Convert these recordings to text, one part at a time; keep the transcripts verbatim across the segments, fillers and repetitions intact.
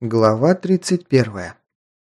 Глава тридцать первая.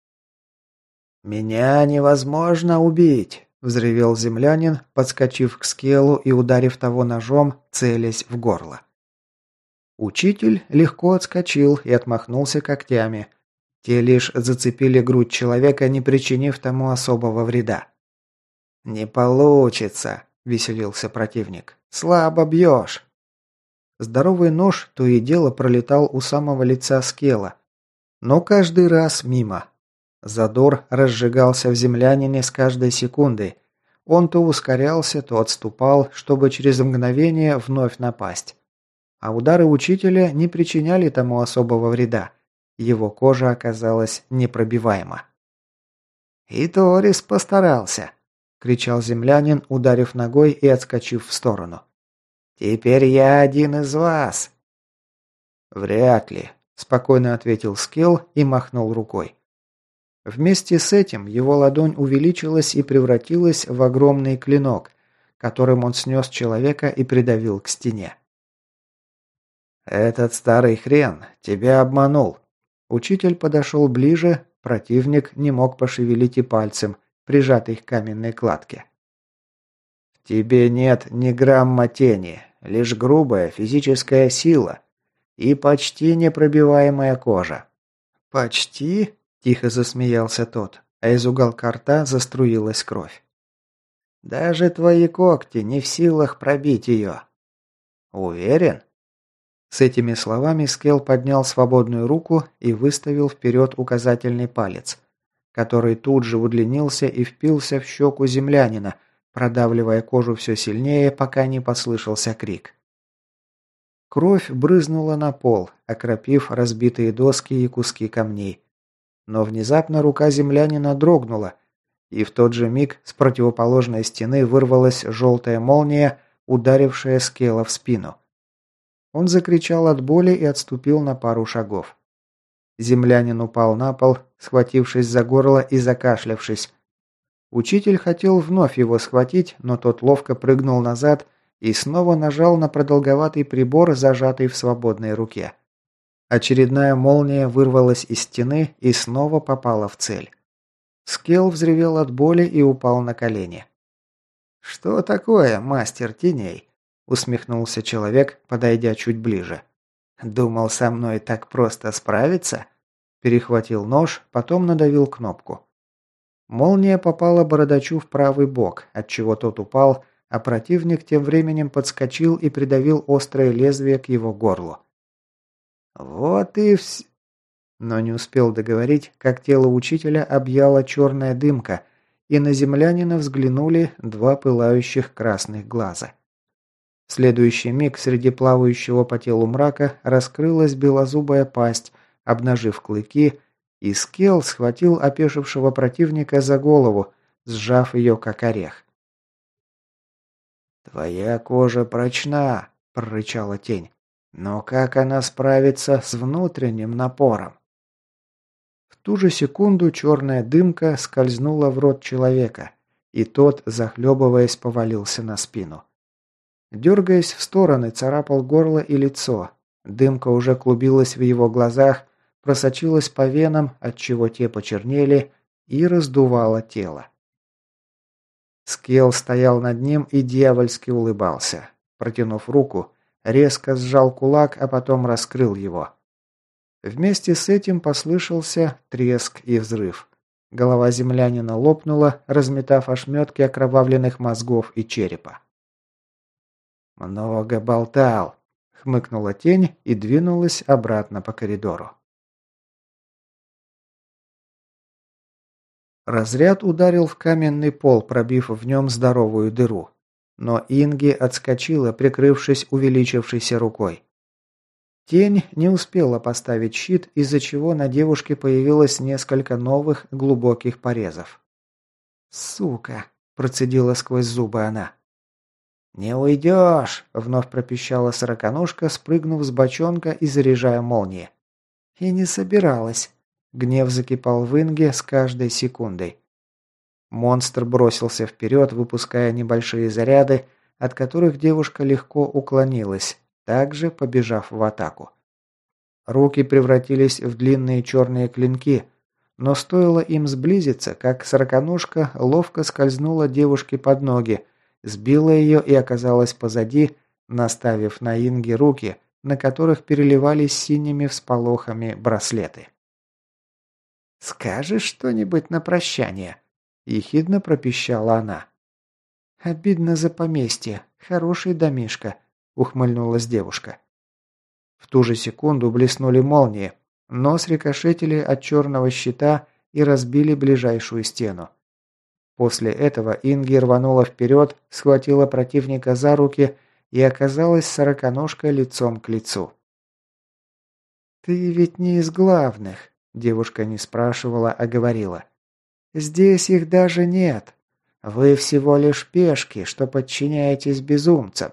«Меня невозможно убить!» – взревел землянин, подскочив к скелу и ударив того ножом, целясь в горло. Учитель легко отскочил и отмахнулся когтями. Те лишь зацепили грудь человека, не причинив тому особого вреда. «Не получится!» – веселился противник. «Слабо бьешь!» Здоровый нож то и дело пролетал у самого лица скела, но каждый раз мимо. Задор разжигался в землянине с каждой секундой. Он то ускорялся, то отступал, чтобы через мгновение вновь напасть. А удары учителя не причиняли тому особого вреда. Его кожа оказалась непробиваема. «И Торис постарался!» – кричал землянин, ударив ногой и отскочив в сторону. «Теперь я один из вас!» «Вряд ли», – спокойно ответил Скелл и махнул рукой. Вместе с этим его ладонь увеличилась и превратилась в огромный клинок, которым он снес человека и придавил к стене. «Этот старый хрен тебя обманул». Учитель подошел ближе, противник не мог пошевелить и пальцем, прижатый к каменной кладке. «В тебе нет ни грамма тени, лишь грубая физическая сила и почти непробиваемая кожа». «Почти?» – тихо засмеялся тот, а из уголка рта заструилась кровь. «Даже твои когти не в силах пробить ее». «Уверен?» С этими словами Скелл поднял свободную руку и выставил вперед указательный палец, который тут же удлинился и впился в щеку землянина, продавливая кожу все сильнее, пока не послышался крик. Кровь брызнула на пол, окропив разбитые доски и куски камней. Но внезапно рука землянина дрогнула, и в тот же миг с противоположной стены вырвалась желтая молния, ударившая Скелла в спину. Он закричал от боли и отступил на пару шагов. Землянин упал на пол, схватившись за горло и закашлявшись. Учитель хотел вновь его схватить, но тот ловко прыгнул назад и снова нажал на продолговатый прибор, зажатый в свободной руке. Очередная молния вырвалась из стены и снова попала в цель. Скелл взревел от боли и упал на колени. «Что такое, мастер теней?» – усмехнулся человек, подойдя чуть ближе. «Думал, со мной так просто справиться?» Перехватил нож, потом надавил кнопку. Молния попала бородачу в правый бок, отчего тот упал, а противник тем временем подскочил и придавил острое лезвие к его горлу. «Вот и вс...» Но не успел договорить, как тело учителя объяла черная дымка, и на землянина взглянули два пылающих красных глаза. В следующий миг среди плавающего по телу мрака раскрылась белозубая пасть, обнажив клыки, и Скелл схватил опешившего противника за голову, сжав ее как орех. «Твоя кожа прочна», – прорычала тень. «Но как она справится с внутренним напором?» В ту же секунду черная дымка скользнула в рот человека, и тот, захлебываясь, повалился на спину. Дергаясь в стороны, царапал горло и лицо. Дымка уже клубилась в его глазах, просочилась по венам, отчего те почернели, и раздувала тело. Скелл стоял над ним и дьявольски улыбался. Протянув руку, резко сжал кулак, а потом раскрыл его. Вместе с этим послышался треск и взрыв. Голова землянина лопнула, разметав ошметки окровавленных мозгов и черепа. «Много болтал», — хмыкнула тень и двинулась обратно по коридору. Разряд ударил в каменный пол, пробив в нем здоровую дыру. Но Инги отскочила, прикрывшись увеличившейся рукой. Тень не успела поставить щит, из-за чего на девушке появилось несколько новых глубоких порезов. «Сука!» – процедила сквозь зубы она. «Не уйдешь!» – вновь пропищала сороконожка, спрыгнув с бочонка и заряжая молнии. «И не собиралась!» – гнев закипал в Инге с каждой секундой. Монстр бросился вперед, выпуская небольшие заряды, от которых девушка легко уклонилась, также побежав в атаку. Руки превратились в длинные черные клинки, но стоило им сблизиться, как сороконожка ловко скользнула девушке под ноги, сбила ее и оказалась позади, наставив на Инги руки, на которых переливались синими всполохами браслеты. «Скажешь что-нибудь на прощание?» – ехидно пропищала она. «Обидно за поместье. Хороший домишко», – ухмыльнулась девушка. В ту же секунду блеснули молнии, но срикошетили от черного щита и разбили ближайшую стену. После этого Инги рванула вперед, схватила противника за руки и оказалась сороконожкой лицом к лицу. «Ты ведь не из главных», – девушка не спрашивала, а говорила. «Здесь их даже нет. Вы всего лишь пешки, что подчиняетесь безумцам».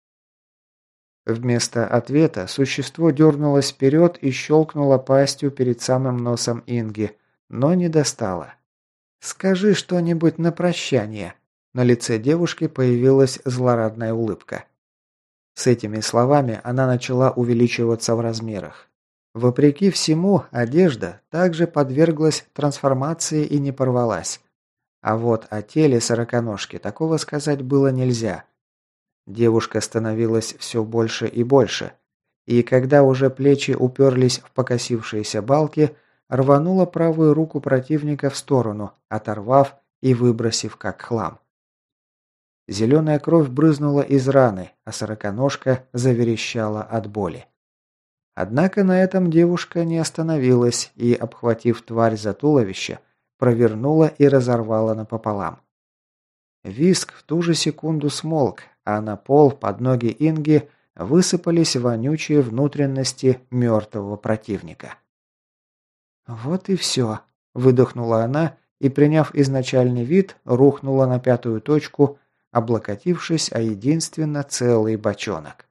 Вместо ответа существо дернулось вперед и щелкнуло пастью перед самым носом Инги, но не достало. «Скажи что-нибудь на прощание». На лице девушки появилась злорадная улыбка. С этими словами она начала увеличиваться в размерах. Вопреки всему, одежда также подверглась трансформации и не порвалась. А вот о теле сороконожки такого сказать было нельзя. Девушка становилась все больше и больше, и когда уже плечи уперлись в покосившиеся балки, рванула правую руку противника в сторону, оторвав и выбросив как хлам. Зеленая кровь брызнула из раны, а сороконожка заверещала от боли. Однако на этом девушка не остановилась и, обхватив тварь за туловище, провернула и разорвала напополам. Визг в ту же секунду смолк, а на пол под ноги Инги высыпались вонючие внутренности мертвого противника. «Вот и все», – выдохнула она и, приняв изначальный вид, рухнула на пятую точку, облокотившись о единственно целый бочонок.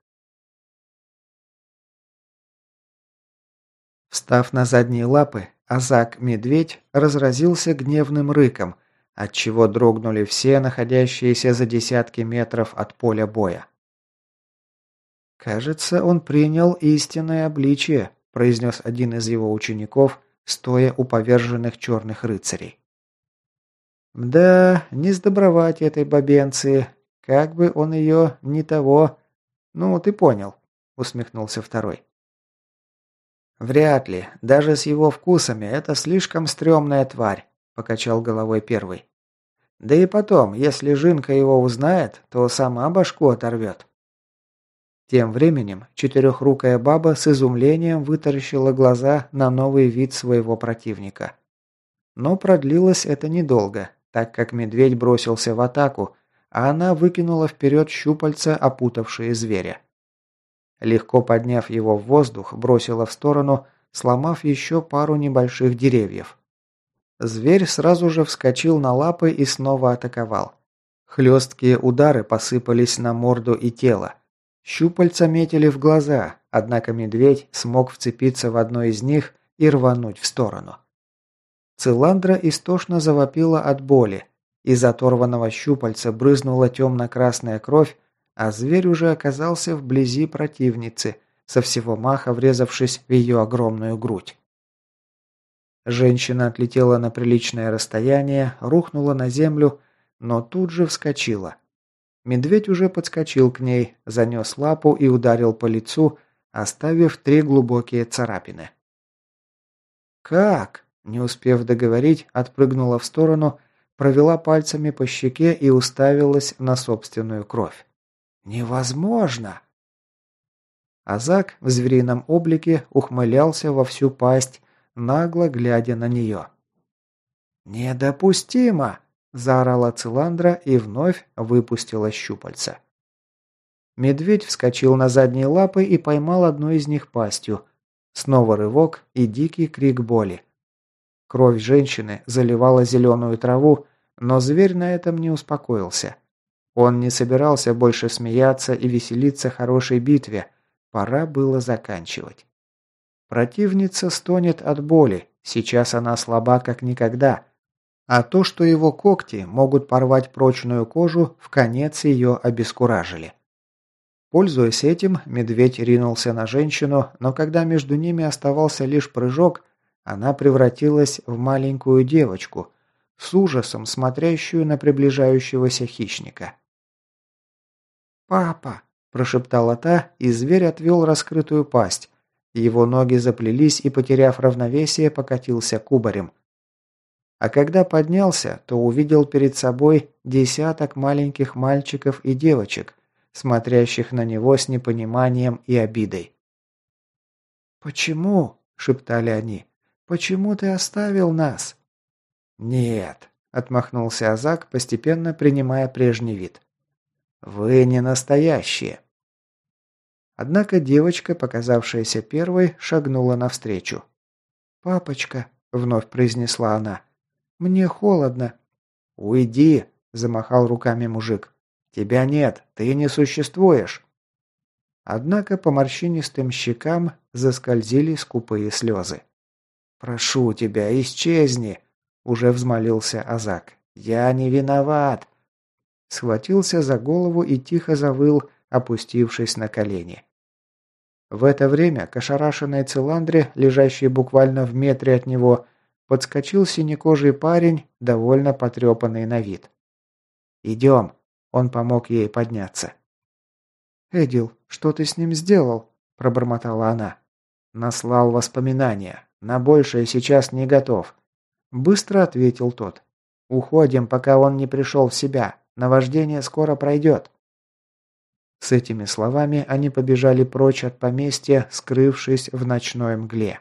Встав на задние лапы, Азак-медведь разразился гневным рыком, отчего дрогнули все находящиеся за десятки метров от поля боя. «Кажется, он принял истинное обличие», – произнес один из его учеников, стоя у поверженных черных рыцарей. «Да, не сдобровать этой бабенции, как бы он ее не того... Ну, ты понял», – усмехнулся второй. «Вряд ли. Даже с его вкусами это слишком стрёмная тварь», – покачал головой первый. «Да и потом, если Жинка его узнает, то сама башку оторвет». Тем временем четырехрукая баба с изумлением вытаращила глаза на новый вид своего противника. Но продлилось это недолго, так как медведь бросился в атаку, а она выкинула вперед щупальца, опутавшие зверя. Легко подняв его в воздух, бросила в сторону, сломав еще пару небольших деревьев. Зверь сразу же вскочил на лапы и снова атаковал. Хлесткие удары посыпались на морду и тело. Щупальца метили в глаза, однако медведь смог вцепиться в одно из них и рвануть в сторону. Циландра истошно завопила от боли. Из оторванного щупальца брызнула темно-красная кровь, а зверь уже оказался вблизи противницы, со всего маха врезавшись в ее огромную грудь. Женщина отлетела на приличное расстояние, рухнула на землю, но тут же вскочила. Медведь уже подскочил к ней, занес лапу и ударил по лицу, оставив три глубокие царапины. «Как?» – не успев договорить, отпрыгнула в сторону, провела пальцами по щеке и уставилась на собственную кровь. «Невозможно!» Азак в зверином облике ухмылялся во всю пасть, нагло глядя на нее. «Недопустимо!» – заорала Циландра и вновь выпустила щупальца. Медведь вскочил на задние лапы и поймал одну из них пастью. Снова рывок и дикий крик боли. Кровь женщины заливала зеленую траву, но зверь на этом не успокоился. Он не собирался больше смеяться и веселиться хорошей битве, пора было заканчивать. Противница стонет от боли, сейчас она слаба как никогда, а то, что его когти могут порвать прочную кожу, вконец ее обескуражили. Пользуясь этим, медведь ринулся на женщину, но когда между ними оставался лишь прыжок, она превратилась в маленькую девочку, с ужасом смотрящую на приближающегося хищника. «Папа!» – прошептала та, и зверь отвел раскрытую пасть. Его ноги заплелись и, потеряв равновесие, покатился кубарем. А когда поднялся, то увидел перед собой десяток маленьких мальчиков и девочек, смотрящих на него с непониманием и обидой. «Почему?» – шептали они. «Почему ты оставил нас?» «Нет», – отмахнулся Азак, постепенно принимая прежний вид. «Вы не настоящие». Однако девочка, показавшаяся первой, шагнула навстречу. «Папочка», – вновь произнесла она, – «мне холодно». «Уйди», – замахал руками мужик. «Тебя нет, ты не существуешь». Однако по морщинистым щекам заскользили скупые слезы. «Прошу тебя, исчезни», – уже взмолился Азак. «Я не виноват». Схватился за голову и тихо завыл, опустившись на колени. В это время к ошарашенной Целандре, лежащей буквально в метре от него, подскочил синекожий парень, довольно потрепанный на вид. «Идем», – он помог ей подняться. «Эдил, что ты с ним сделал?» – пробормотала она. «Наслал воспоминания. На большее сейчас не готов», – быстро ответил тот. «Уходим, пока он не пришел в себя. Наваждение скоро пройдет». С этими словами они побежали прочь от поместья, скрывшись в ночной мгле.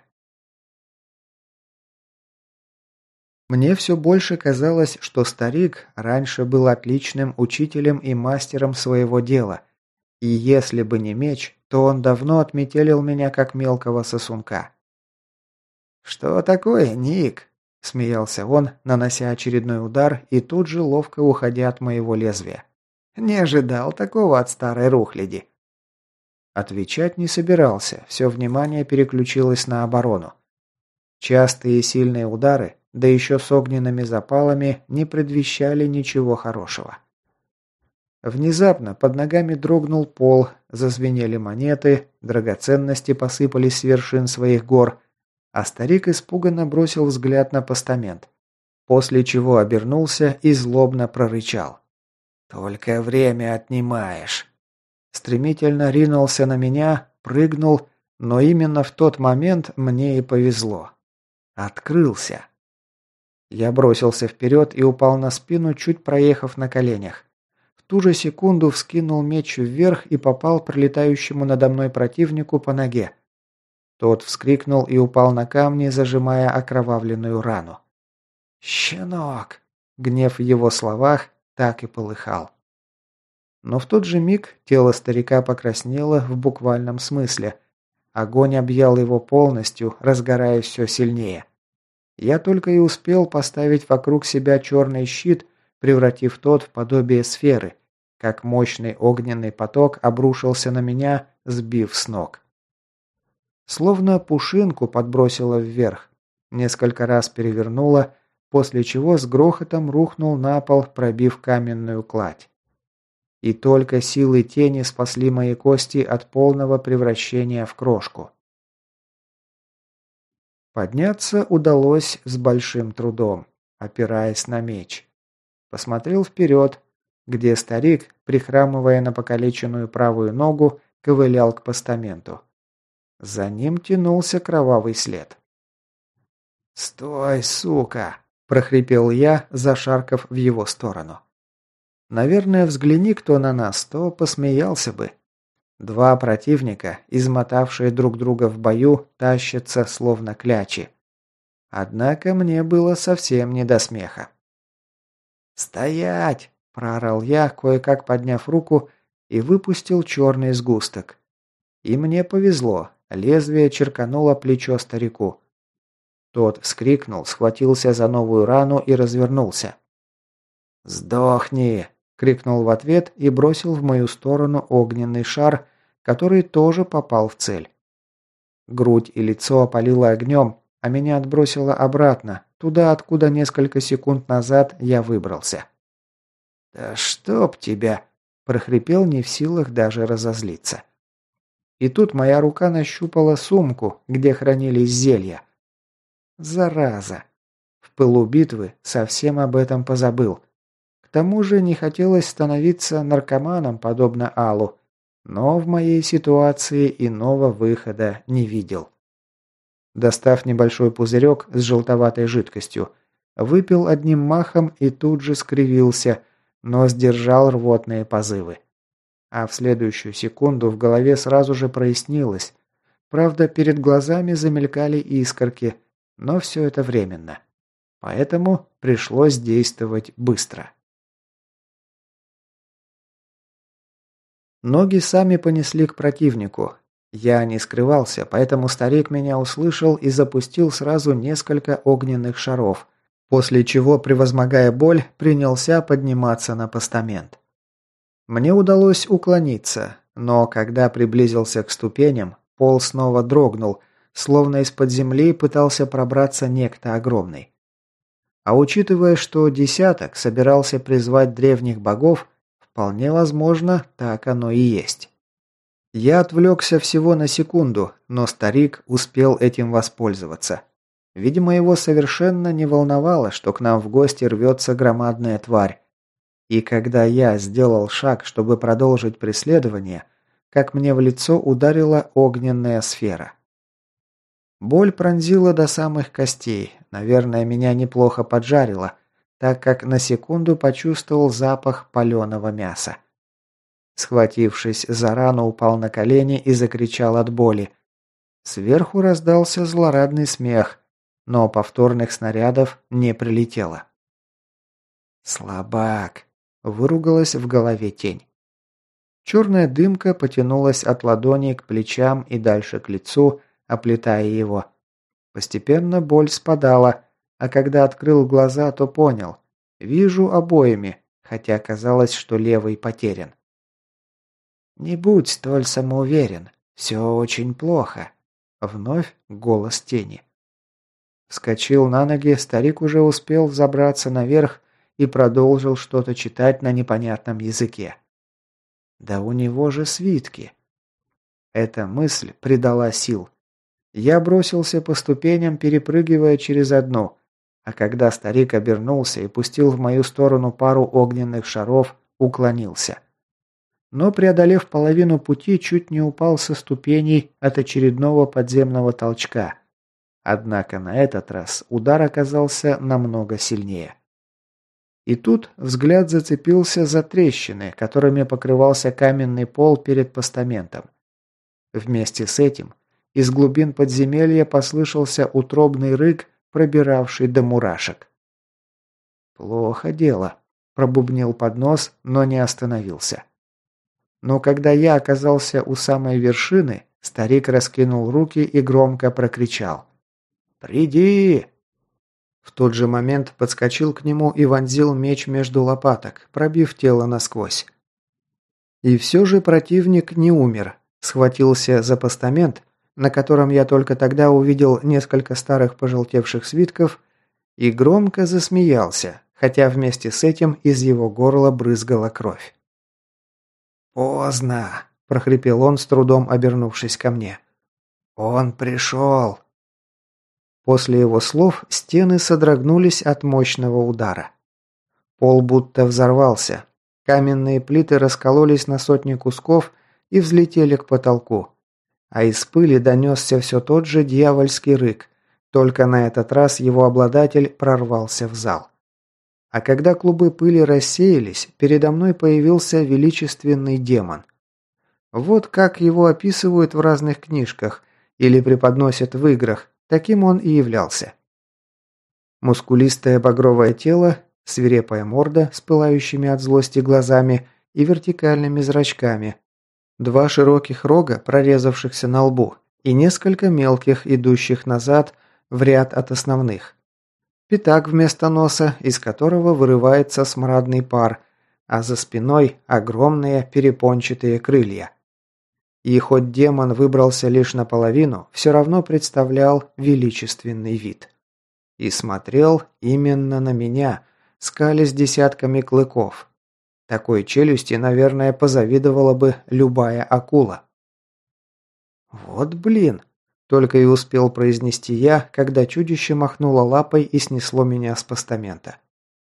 Мне все больше казалось, что старик раньше был отличным учителем и мастером своего дела, и если бы не меч, то он давно отметелил меня как мелкого сосунка. «Что такое, Ник?» – смеялся он, нанося очередной удар и тут же ловко уходя от моего лезвия. «Не ожидал такого от старой рухляди». Отвечать не собирался, все внимание переключилось на оборону. Частые и сильные удары, да еще с огненными запалами, не предвещали ничего хорошего. Внезапно под ногами дрогнул пол, зазвенели монеты, драгоценности посыпались с вершин своих гор, а старик испуганно бросил взгляд на постамент, после чего обернулся и злобно прорычал. «Только время отнимаешь». Стремительно ринулся на меня, прыгнул, но именно в тот момент мне и повезло. Открылся. Я бросился вперед и упал на спину, чуть проехав на коленях. В ту же секунду вскинул меч вверх и попал пролетающему надо мной противнику по ноге. Тот вскрикнул и упал на камни, зажимая окровавленную рану. «Щенок!» Гнев в его словах так и полыхал. Но в тот же миг тело старика покраснело в буквальном смысле. Огонь объял его полностью, разгораясь все сильнее. Я только и успел поставить вокруг себя черный щит, превратив тот в подобие сферы, как мощный огненный поток обрушился на меня, сбив с ног. Словно пушинку подбросило вверх, несколько раз перевернуло, после чего с грохотом рухнул на пол, пробив каменную кладь. И только силы тени спасли мои кости от полного превращения в крошку. Подняться удалось с большим трудом, опираясь на меч. Посмотрел вперед, где старик, прихрамывая на покалеченную правую ногу, ковылял к постаменту. За ним тянулся кровавый след. «Стой, сука!» – прохрипел я, зашаркав в его сторону. Наверное, взгляни кто на нас, то посмеялся бы. Два противника, измотавшие друг друга в бою, тащатся словно клячи. Однако мне было совсем не до смеха. «Стоять!» – проорал я, кое-как подняв руку, и выпустил черный сгусток. И мне повезло, лезвие черкануло плечо старику. Тот вскрикнул, схватился за новую рану и развернулся. «Сдохни!» – крикнул в ответ и бросил в мою сторону огненный шар, который тоже попал в цель. Грудь и лицо опалило огнем, а меня отбросило обратно, туда, откуда несколько секунд назад я выбрался. «Да чтоб тебя!» прохрипел, не в силах даже разозлиться. И тут моя рука нащупала сумку, где хранились зелья. Зараза! В пылу битвы совсем об этом позабыл. К тому же не хотелось становиться наркоманом, подобно Аллу, но в моей ситуации иного выхода не видел. Достав небольшой пузырек с желтоватой жидкостью, выпил одним махом и тут же скривился, но сдержал рвотные позывы. А в следующую секунду в голове сразу же прояснилось. Правда, перед глазами замелькали искорки, но все это временно. Поэтому пришлось действовать быстро. Ноги сами понесли к противнику. Я не скрывался, поэтому старик меня услышал и запустил сразу несколько огненных шаров, после чего, превозмогая боль, принялся подниматься на постамент. Мне удалось уклониться, но когда приблизился к ступеням, пол снова дрогнул, словно из-под земли пытался пробраться некто огромный. А учитывая, что десяток собирался призвать древних богов, вполне возможно, так оно и есть. Я отвлекся всего на секунду, но старик успел этим воспользоваться. Видимо, его совершенно не волновало, что к нам в гости рвется громадная тварь. И когда я сделал шаг, чтобы продолжить преследование, как мне в лицо ударила огненная сфера. Боль пронзила до самых костей, наверное, меня неплохо поджарило, так как на секунду почувствовал запах паленого мяса. Схватившись за рану, упал на колени и закричал от боли. Сверху раздался злорадный смех, но повторных снарядов не прилетело. «Слабак!» – выругалась в голове тень. Черная дымка потянулась от ладони к плечам и дальше к лицу, оплетая его. Постепенно боль спадала, а когда открыл глаза, то понял. Вижу обоими, хотя казалось, что левый потерян. «Не будь столь самоуверен. Все очень плохо». Вновь голос тени. Вскочил на ноги, старик уже успел взобраться наверх и продолжил что-то читать на непонятном языке. «Да у него же свитки». Эта мысль придала сил. Я бросился по ступеням, перепрыгивая через одну, а когда старик обернулся и пустил в мою сторону пару огненных шаров, уклонился. Но, преодолев половину пути, чуть не упал со ступеней от очередного подземного толчка. Однако на этот раз удар оказался намного сильнее. И тут взгляд зацепился за трещины, которыми покрывался каменный пол перед постаментом. Вместе с этим из глубин подземелья послышался утробный рык, пробиравший до мурашек. «Плохо дело», – пробубнил под нос, но не остановился. Но когда я оказался у самой вершины, старик раскинул руки и громко прокричал: «Приди!» В тот же момент подскочил к нему и вонзил меч между лопаток, пробив тело насквозь. И все же противник не умер, схватился за постамент, на котором я только тогда увидел несколько старых пожелтевших свитков, и громко засмеялся, хотя вместе с этим из его горла брызгала кровь. «Поздно!» – прохрипел он, с трудом обернувшись ко мне. «Он пришел!» После его слов стены содрогнулись от мощного удара. Пол будто взорвался. Каменные плиты раскололись на сотни кусков и взлетели к потолку. А из пыли донесся все тот же дьявольский рык, только на этот раз его обладатель прорвался в зал. А когда клубы пыли рассеялись, передо мной появился величественный демон. Вот как его описывают в разных книжках или преподносят в играх, таким он и являлся. Мускулистое багровое тело, свирепая морда с пылающими от злости глазами и вертикальными зрачками, два широких рога, прорезавшихся на лбу, и несколько мелких, идущих назад в ряд от основных. Пятак вместо носа, из которого вырывается смрадный пар, а за спиной огромные перепончатые крылья. И хоть демон выбрался лишь наполовину, все равно представлял величественный вид. И смотрел именно на меня, скалясь десятками клыков. Такой челюсти, наверное, позавидовала бы любая акула. «Вот блин!» – только и успел произнести я, когда чудище махнуло лапой и снесло меня с постамента.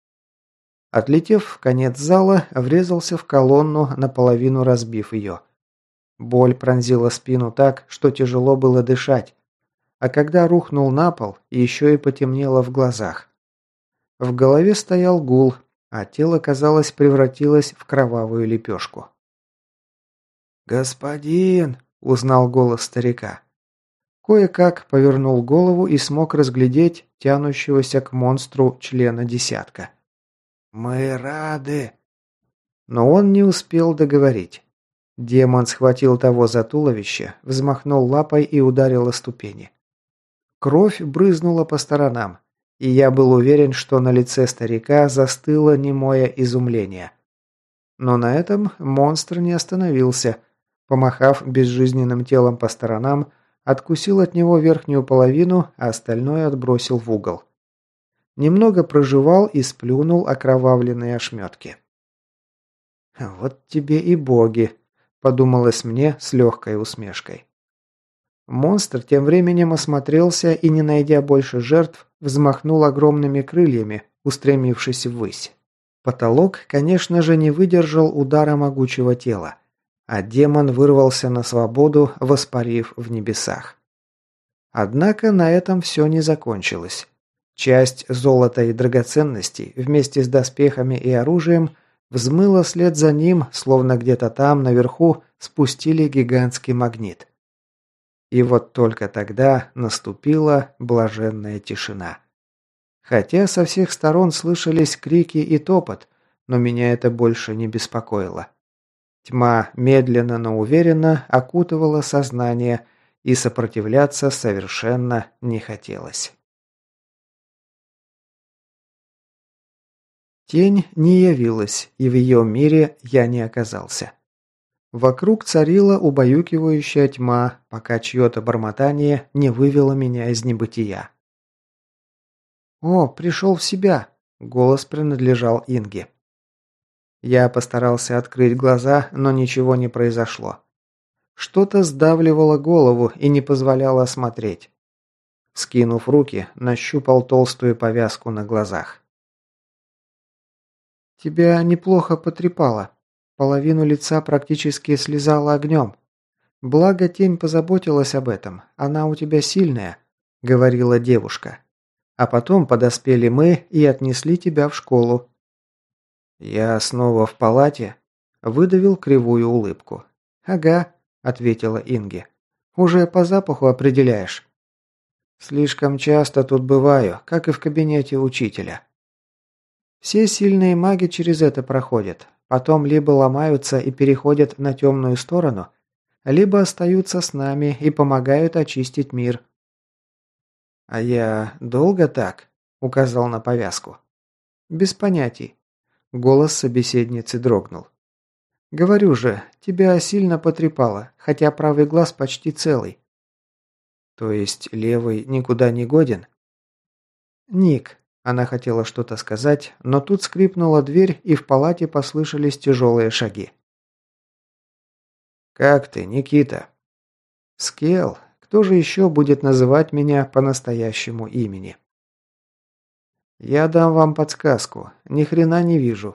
Отлетев в конец зала, врезался в колонну, наполовину разбив ее. Боль пронзила спину так, что тяжело было дышать, а когда рухнул на пол, еще и потемнело в глазах. В голове стоял гул, а тело, казалось, превратилось в кровавую лепешку. «Господин!» – узнал голос старика. Кое-как повернул голову и смог разглядеть тянущегося к монстру члена десятка. «Мы рады!» Но он не успел договорить. Демон схватил того за туловище, взмахнул лапой и ударил о ступени. Кровь брызнула по сторонам, и я был уверен, что на лице старика застыло немое изумление. Но на этом монстр не остановился. Помахав безжизненным телом по сторонам, откусил от него верхнюю половину, а остальное отбросил в угол. Немного прожевал и сплюнул окровавленные ошметки. «Вот тебе и боги», – подумалось мне с легкой усмешкой. Монстр тем временем осмотрелся и, не найдя больше жертв, взмахнул огромными крыльями, устремившись ввысь. Потолок, конечно же, не выдержал удара могучего тела, а демон вырвался на свободу, воспарив в небесах. Однако на этом все не закончилось. Часть золота и драгоценностей вместе с доспехами и оружием взмыла вслед за ним, словно где-то там, наверху, спустили гигантский магнит. И вот только тогда наступила блаженная тишина. Хотя со всех сторон слышались крики и топот, но меня это больше не беспокоило. Тьма медленно, но уверенно окутывала сознание, и сопротивляться совершенно не хотелось. Тень не явилась, и в ее мире я не оказался. Вокруг царила убаюкивающая тьма, пока чье-то бормотание не вывело меня из небытия. «О, пришел в себя!» – голос принадлежал Инге. Я постарался открыть глаза, но ничего не произошло. Что-то сдавливало голову и не позволяло смотреть. Скинув руки, нащупал толстую повязку на глазах. «Тебя неплохо потрепало. Половину лица практически слезала огнем. Благо тень позаботилась об этом, она у тебя сильная», – говорила девушка. «А потом подоспели мы и отнесли тебя в школу». «Я снова в палате?» – выдавил кривую улыбку. «Ага», – ответила Инге. «Уже по запаху определяешь». «Слишком часто тут бываю, как и в кабинете учителя». «Все сильные маги через это проходят. Потом либо ломаются и переходят на темную сторону, либо остаются с нами и помогают очистить мир». «А я долго так?» – указал на повязку. «Без понятий». Голос собеседницы дрогнул. «Говорю же, тебя сильно потрепало, хотя правый глаз почти целый». «То есть левый никуда не годен?» «Ник», – она хотела что-то сказать, но тут скрипнула дверь, и в палате послышались тяжелые шаги. «Как ты, Никита?» «Скел. Кто же еще будет называть меня по настоящему имени?» «Я дам вам подсказку. Ни хрена не вижу».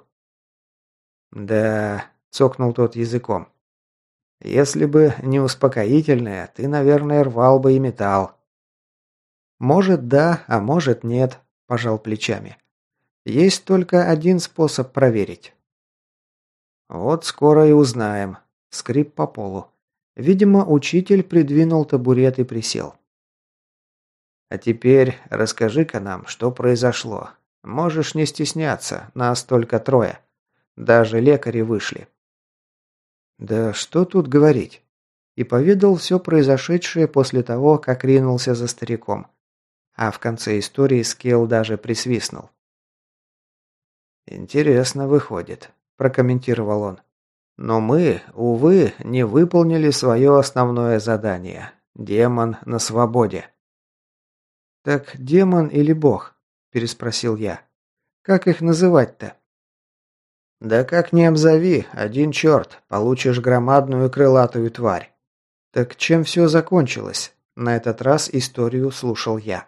«Да», – цокнул тот языком. «Если бы не успокоительное, ты, наверное, рвал бы и металл». «Может, да, а может, нет», – пожал плечами. «Есть только один способ проверить». «Вот скоро и узнаем». Скрип по полу. Видимо, учитель придвинул табурет и присел. «А теперь расскажи-ка нам, что произошло. Можешь не стесняться, нас только трое. Даже лекари вышли». «Да что тут говорить?» И поведал все произошедшее после того, как ринулся за стариком. А в конце истории Скелл даже присвистнул. «Интересно выходит», – прокомментировал он. «Но мы, увы, не выполнили свое основное задание. Демон на свободе». «Так демон или бог?» – переспросил я. «Как их называть-то?» «Да как ни обзови, один черт, получишь громадную крылатую тварь». «Так чем все закончилось?» На этот раз историю слушал я.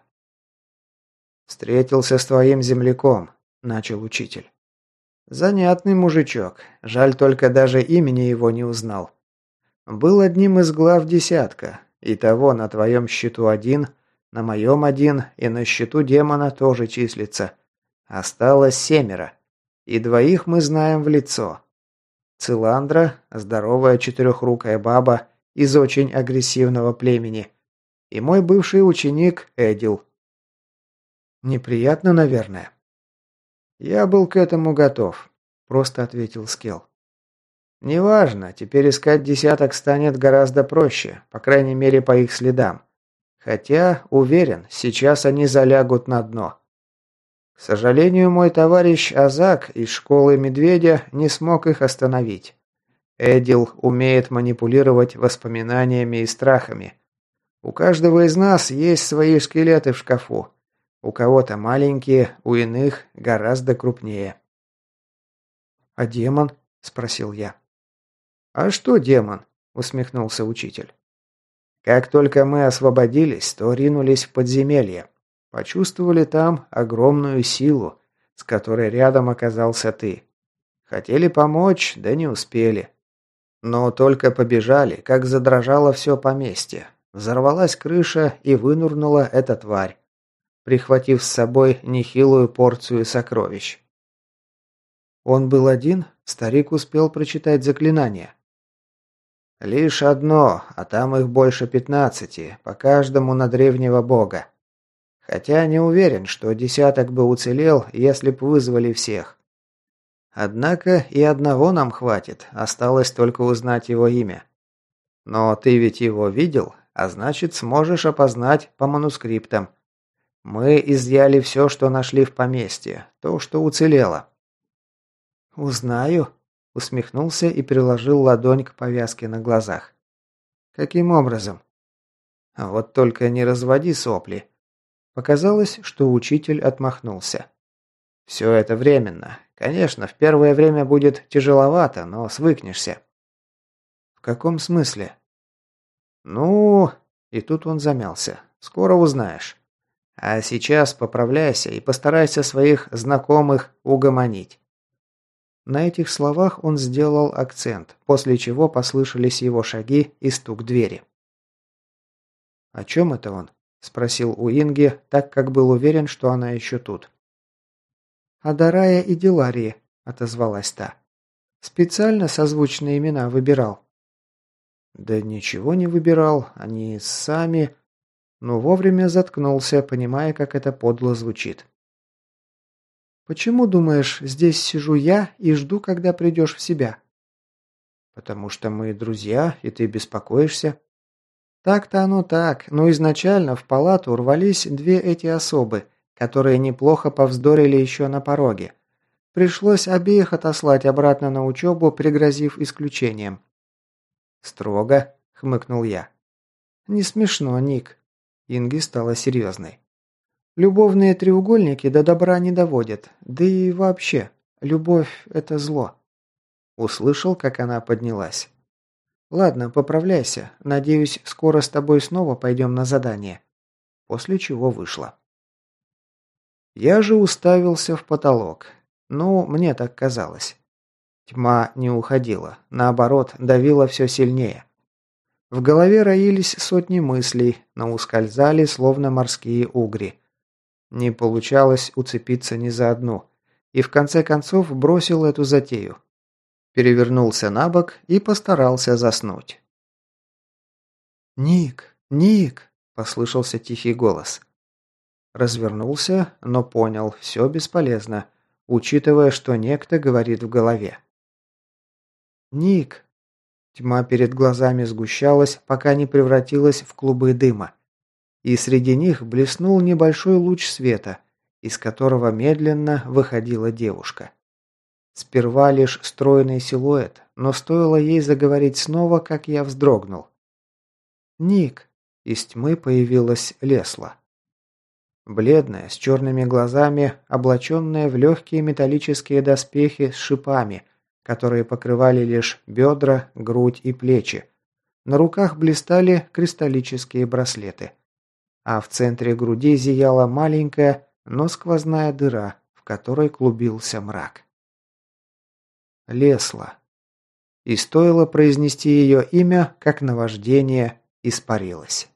«Встретился с твоим земляком», – начал учитель. «Занятный мужичок. Жаль, только даже имени его не узнал. Был одним из глав десятка. Итого на твоем счету один, на моем один и на счету демона тоже числится. Осталось семеро. И двоих мы знаем в лицо. Циландра, здоровая четырехрукая баба из очень агрессивного племени. И мой бывший ученик Эдил. Неприятно, наверное. Я был к этому готов, просто ответил Скелл. Неважно, теперь искать десяток станет гораздо проще, по крайней мере по их следам. Хотя, уверен, сейчас они залягут на дно. К сожалению, мой товарищ Азак из школы Медведя не смог их остановить. Эдил умеет манипулировать воспоминаниями и страхами. У каждого из нас есть свои скелеты в шкафу. У кого-то маленькие, у иных гораздо крупнее. «А демон?» – спросил я. «А что демон?» – усмехнулся учитель. «Как только мы освободились, то ринулись в подземелье. Почувствовали там огромную силу, с которой рядом оказался ты. Хотели помочь, да не успели. Но только побежали, как задрожало все поместье. Взорвалась крыша и вынурнула эта тварь, прихватив с собой нехилую порцию сокровищ. Он был один? Старик успел прочитать заклинание. Лишь одно, а там их больше пятнадцати, по каждому на древнего бога. Хотя не уверен, что десяток бы уцелел, если б вызвали всех. Однако и одного нам хватит, осталось только узнать его имя. Но ты ведь его видел, а значит сможешь опознать по манускриптам. Мы изъяли все, что нашли в поместье, то, что уцелело. «Узнаю», – усмехнулся и приложил ладонь к повязке на глазах. «Каким образом?» «А вот только не разводи сопли». Показалось, что учитель отмахнулся. «Все это временно. Конечно, в первое время будет тяжеловато, но свыкнешься». «В каком смысле?» «Ну...» И тут он замялся. «Скоро узнаешь. А сейчас поправляйся и постарайся своих знакомых угомонить». На этих словах он сделал акцент, после чего послышались его шаги и стук двери. «О чем это он?» – спросил у Инги, так как был уверен, что она еще тут. «О Дарае и Диларии», – отозвалась та. «Специально созвучные имена выбирал». «Да ничего не выбирал, они сами...» Но вовремя заткнулся, понимая, как это подло звучит. «Почему, думаешь, здесь сижу я и жду, когда придешь в себя?» «Потому что мы друзья, и ты беспокоишься». «Так-то оно так, но изначально в палату рвались две эти особы, которые неплохо повздорили еще на пороге. Пришлось обеих отослать обратно на учебу, пригрозив исключением». «Строго?» – хмыкнул я. «Не смешно, Ник». Инги стала серьезной. «Любовные треугольники до добра не доводят. Да и вообще, любовь – это зло». Услышал, как она поднялась. «Ладно, поправляйся. Надеюсь, скоро с тобой снова пойдем на задание». После чего вышла. Я же уставился в потолок. Ну, мне так казалось. Тьма не уходила. Наоборот, давила все сильнее. В голове роились сотни мыслей, но ускользали, словно морские угри. Не получалось уцепиться ни за одну. И в конце концов бросил эту затею. Перевернулся на бок и постарался заснуть. «Ник! Ник!» – послышался тихий голос. Развернулся, но понял, все бесполезно, учитывая, что некто говорит в голове. «Ник!» Тьма перед глазами сгущалась, пока не превратилась в клубы дыма. И среди них блеснул небольшой луч света, из которого медленно выходила девушка. Сперва лишь стройный силуэт, но стоило ей заговорить снова, как я вздрогнул. «Ник!» Из тьмы появилась Лесла. Бледная, с черными глазами, облаченная в легкие металлические доспехи с шипами, которые покрывали лишь бедра, грудь и плечи. На руках блистали кристаллические браслеты. А в центре груди зияла маленькая, но сквозная дыра, в которой клубился мрак. Лесла. И стоило произнести ее имя, как наваждение испарилось.